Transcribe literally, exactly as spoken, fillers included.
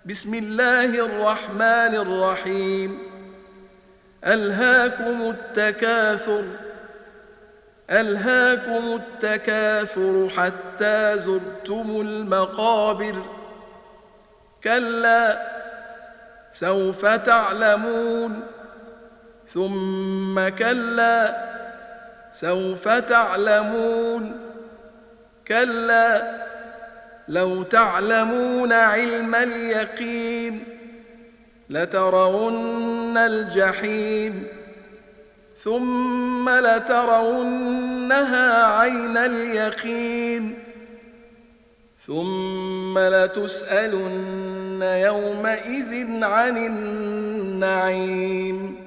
بسم الله الرحمن الرحيم ألهاكم التكاثر ألهاكم التكاثر حتى زرتم المقابر كلا سوف تعلمون ثم كلا سوف تعلمون كلا لو تعلمون علم اليقين لترون الجحيم ثم لترونها عين اليقين ثم لتسألن يومئذ عن النعيم